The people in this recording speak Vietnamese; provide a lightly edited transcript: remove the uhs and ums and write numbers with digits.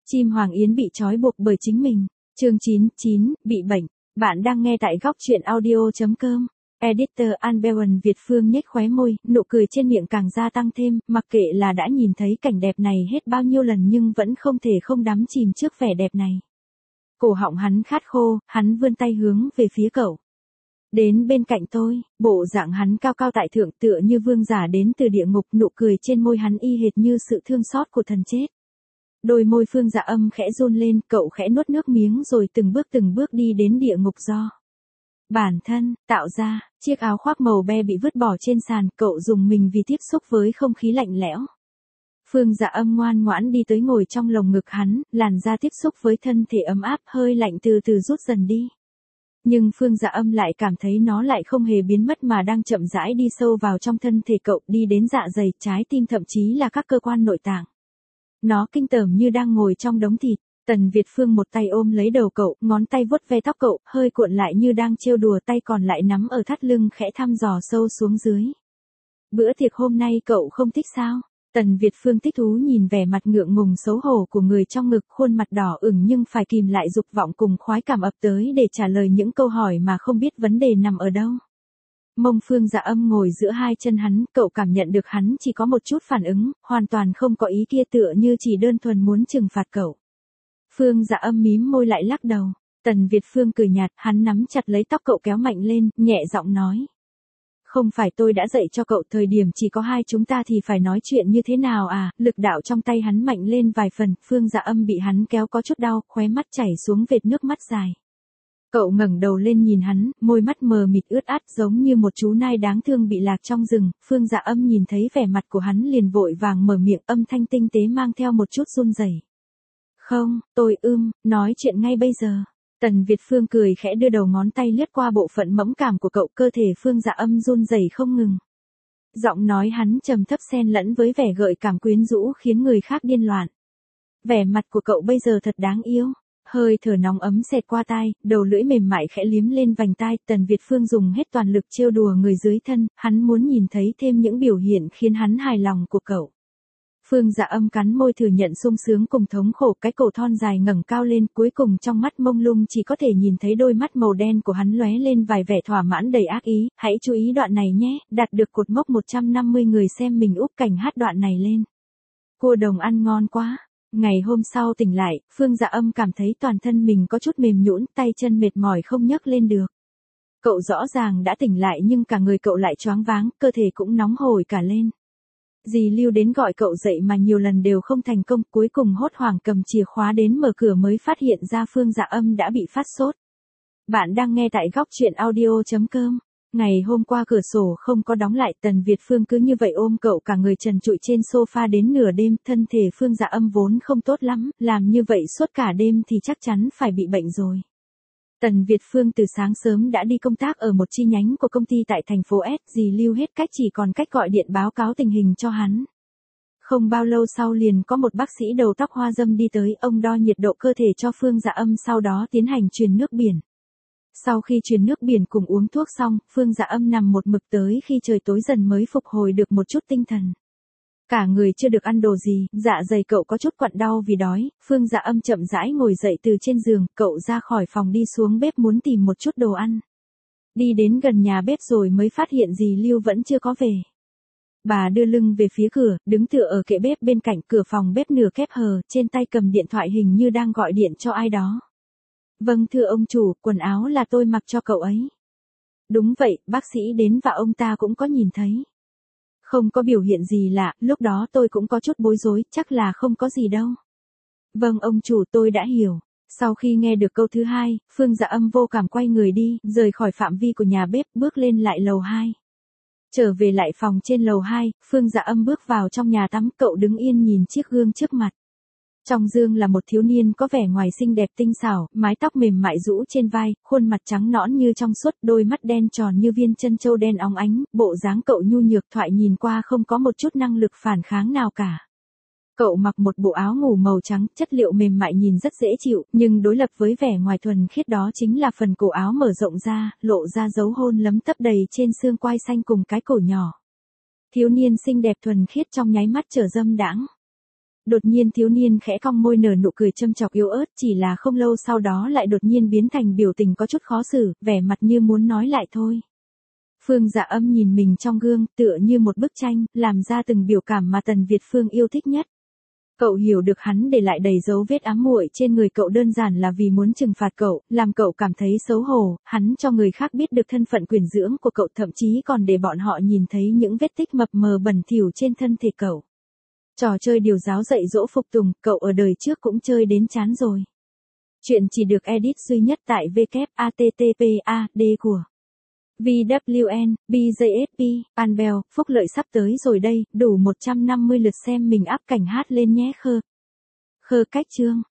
Chim Hoàng Yến bị trói buộc bởi chính mình. Chương 99, bị bệnh. Bạn đang nghe tại góc truyện audio.com. Editor Anbewan Việt Phương nhếch khóe môi, nụ cười trên miệng càng gia tăng thêm, mặc kệ là đã nhìn thấy cảnh đẹp này hết bao nhiêu lần nhưng vẫn không thể không đắm chìm trước vẻ đẹp này. Cổ họng hắn khát khô, hắn vươn tay hướng về phía cậu. Đến bên cạnh tôi, bộ dạng hắn cao cao tại thượng tựa như vương giả đến từ địa ngục, nụ cười trên môi hắn y hệt như sự thương xót của thần chết. Đôi môi Phương Dạ Âm khẽ run lên, cậu khẽ nuốt nước miếng rồi từng bước đi đến địa ngục do bản thân tạo ra. Chiếc áo khoác màu be bị vứt bỏ trên sàn, cậu dùng mình vì tiếp xúc với không khí lạnh lẽo. Phương Dạ Âm ngoan ngoãn đi tới ngồi trong lồng ngực hắn, làn da tiếp xúc với thân thể ấm áp, hơi lạnh từ từ rút dần đi. Nhưng Phương Dạ Âm lại cảm thấy nó lại không hề biến mất mà đang chậm rãi đi sâu vào trong thân thể cậu, đi đến dạ dày, trái tim, thậm chí là các cơ quan nội tạng. Nó kinh tởm như đang ngồi trong đống thịt. Tần Việt Phương một tay ôm lấy đầu cậu, ngón tay vuốt ve tóc cậu, hơi cuộn lại như đang trêu đùa, tay còn lại nắm ở thắt lưng khẽ thăm dò sâu xuống dưới. Bữa tiệc hôm nay cậu không thích sao? Tần Việt Phương thích thú nhìn vẻ mặt ngượng ngùng xấu hổ của người trong ngực, khuôn mặt đỏ ửng nhưng phải kìm lại dục vọng cùng khoái cảm ập tới để trả lời những câu hỏi mà không biết vấn đề nằm ở đâu. Mông Phương Dạ Âm ngồi giữa hai chân hắn, cậu cảm nhận được hắn chỉ có một chút phản ứng, hoàn toàn không có ý kia, tựa như chỉ đơn thuần muốn trừng phạt cậu. Phương Dạ Âm mím môi lại lắc đầu. Tần Việt Phương cười nhạt, hắn nắm chặt lấy tóc cậu kéo mạnh lên, nhẹ giọng nói. Không phải tôi đã dạy cho cậu thời điểm chỉ có hai chúng ta thì phải nói chuyện như thế nào à? Lực đạo trong tay hắn mạnh lên vài phần, Phương Dạ Âm bị hắn kéo có chút đau, khóe mắt chảy xuống vệt nước mắt dài. Cậu ngẩng đầu lên nhìn hắn, môi mắt mờ mịt ướt át giống như một chú nai đáng thương bị lạc trong rừng. Phương Dạ Âm nhìn thấy vẻ mặt của hắn liền vội vàng mở miệng, âm thanh tinh tế mang theo một chút run rẩy. Không, tôi nói chuyện ngay bây giờ. Tần Việt Phương cười khẽ đưa đầu ngón tay lướt qua bộ phận mẫn cảm của cậu, cơ thể Phương Dạ Âm run rẩy không ngừng. Giọng nói hắn trầm thấp xen lẫn với vẻ gợi cảm quyến rũ khiến người khác điên loạn. Vẻ mặt của cậu bây giờ thật đáng yêu. Hơi thở nóng ấm xẹt qua tai, đầu lưỡi mềm mại khẽ liếm lên vành tai, Tần Việt Phương dùng hết toàn lực trêu đùa người dưới thân, hắn muốn nhìn thấy thêm những biểu hiện khiến hắn hài lòng của cậu. Phương Dạ Âm cắn môi thừa nhận sung sướng cùng thống khổ, cái cổ thon dài ngẩng cao lên, cuối cùng trong mắt mông lung chỉ có thể nhìn thấy đôi mắt màu đen của hắn lóe lên vài vẻ thỏa mãn đầy ác ý. Hãy chú ý đoạn này nhé, đạt được cột mốc 150 người xem mình úp cảnh hát đoạn này lên. Cua đồng ăn ngon quá. Ngày hôm sau tỉnh lại, Phương Dạ Âm cảm thấy toàn thân mình có chút mềm nhũn, tay chân mệt mỏi không nhấc lên được. Cậu rõ ràng đã tỉnh lại nhưng cả người cậu lại choáng váng, cơ thể cũng nóng hổi cả lên. Dì Lưu đến gọi cậu dậy mà nhiều lần đều không thành công, cuối cùng hốt hoảng cầm chìa khóa đến mở cửa mới phát hiện ra Phương Dạ Âm đã bị phát sốt. Bạn đang nghe tại góc truyện audio.com. Ngày hôm qua cửa sổ không có đóng lại, Tần Việt Phương cứ như vậy ôm cậu cả người trần trụi trên sofa đến nửa đêm, thân thể Phương Dạ Âm vốn không tốt lắm, làm như vậy suốt cả đêm thì chắc chắn phải bị bệnh rồi. Tần Việt Phương từ sáng sớm đã đi công tác ở một chi nhánh của công ty tại thành phố S, dì Lưu hết cách chỉ còn cách gọi điện báo cáo tình hình cho hắn. Không bao lâu sau liền có một bác sĩ đầu tóc hoa râm đi tới, ông đo nhiệt độ cơ thể cho Phương Dạ Âm sau đó tiến hành truyền nước biển. Sau khi truyền nước biển cùng uống thuốc xong, Phương Dạ Âm nằm một mực tới khi trời tối dần mới phục hồi được một chút tinh thần. Cả người chưa được ăn đồ gì, dạ dày cậu có chút quặn đau vì đói, Phương Dạ Âm chậm rãi ngồi dậy từ trên giường, cậu ra khỏi phòng đi xuống bếp muốn tìm một chút đồ ăn. Đi đến gần nhà bếp rồi mới phát hiện dì Lưu vẫn chưa có về. Bà đưa lưng về phía cửa, đứng tựa ở kệ bếp bên cạnh, cửa phòng bếp nửa khép hờ, trên tay cầm điện thoại hình như đang gọi điện cho ai đó. Vâng thưa ông chủ, quần áo là tôi mặc cho cậu ấy. Đúng vậy, bác sĩ đến và ông ta cũng có nhìn thấy. Không có biểu hiện gì lạ, lúc đó tôi cũng có chút bối rối, chắc là không có gì đâu. Vâng ông chủ, tôi đã hiểu. Sau khi nghe được câu thứ hai, Phương Dạ Âm vô cảm quay người đi, rời khỏi phạm vi của nhà bếp, bước lên lại lầu 2. Trở về lại phòng trên lầu 2, Phương Dạ Âm bước vào trong nhà tắm, cậu đứng yên nhìn chiếc gương trước mặt. Trong gương là một thiếu niên có vẻ ngoài xinh đẹp tinh xảo, mái tóc mềm mại rũ trên vai, khuôn mặt trắng nõn như trong suốt, đôi mắt đen tròn như viên chân châu đen óng ánh, bộ dáng cậu nhu nhược thoại nhìn qua không có một chút năng lực phản kháng nào cả. Cậu mặc một bộ áo ngủ màu trắng, chất liệu mềm mại nhìn rất dễ chịu, nhưng đối lập với vẻ ngoài thuần khiết đó chính là phần cổ áo mở rộng ra, lộ ra dấu hôn lấm tấp đầy trên xương quai xanh cùng cái cổ nhỏ. Thiếu niên xinh đẹp thuần khiết trong nháy mắt trở dâm đãng. Đột nhiên thiếu niên khẽ cong môi nở nụ cười châm chọc yếu ớt, chỉ là không lâu sau đó lại đột nhiên biến thành biểu tình có chút khó xử, vẻ mặt như muốn nói lại thôi. Phương Dạ Âm nhìn mình trong gương, tựa như một bức tranh, làm ra từng biểu cảm mà Tần Việt Phương yêu thích nhất. Cậu hiểu được hắn để lại đầy dấu vết ám muội trên người cậu đơn giản là vì muốn trừng phạt cậu, làm cậu cảm thấy xấu hổ, hắn cho người khác biết được thân phận quyền dưỡng của cậu, thậm chí còn để bọn họ nhìn thấy những vết tích mập mờ bẩn thỉu trên thân thể cậu. Trò chơi điều giáo dạy dỗ phục tùng, cậu ở đời trước cũng chơi đến chán rồi. Chuyện chỉ được edit duy nhất tại www.http://ad của VWN, BJSP, Anbel, phúc lợi sắp tới rồi đây, đủ 150 lượt xem mình áp cảnh hát lên nhé khơ. Khơ cách chương.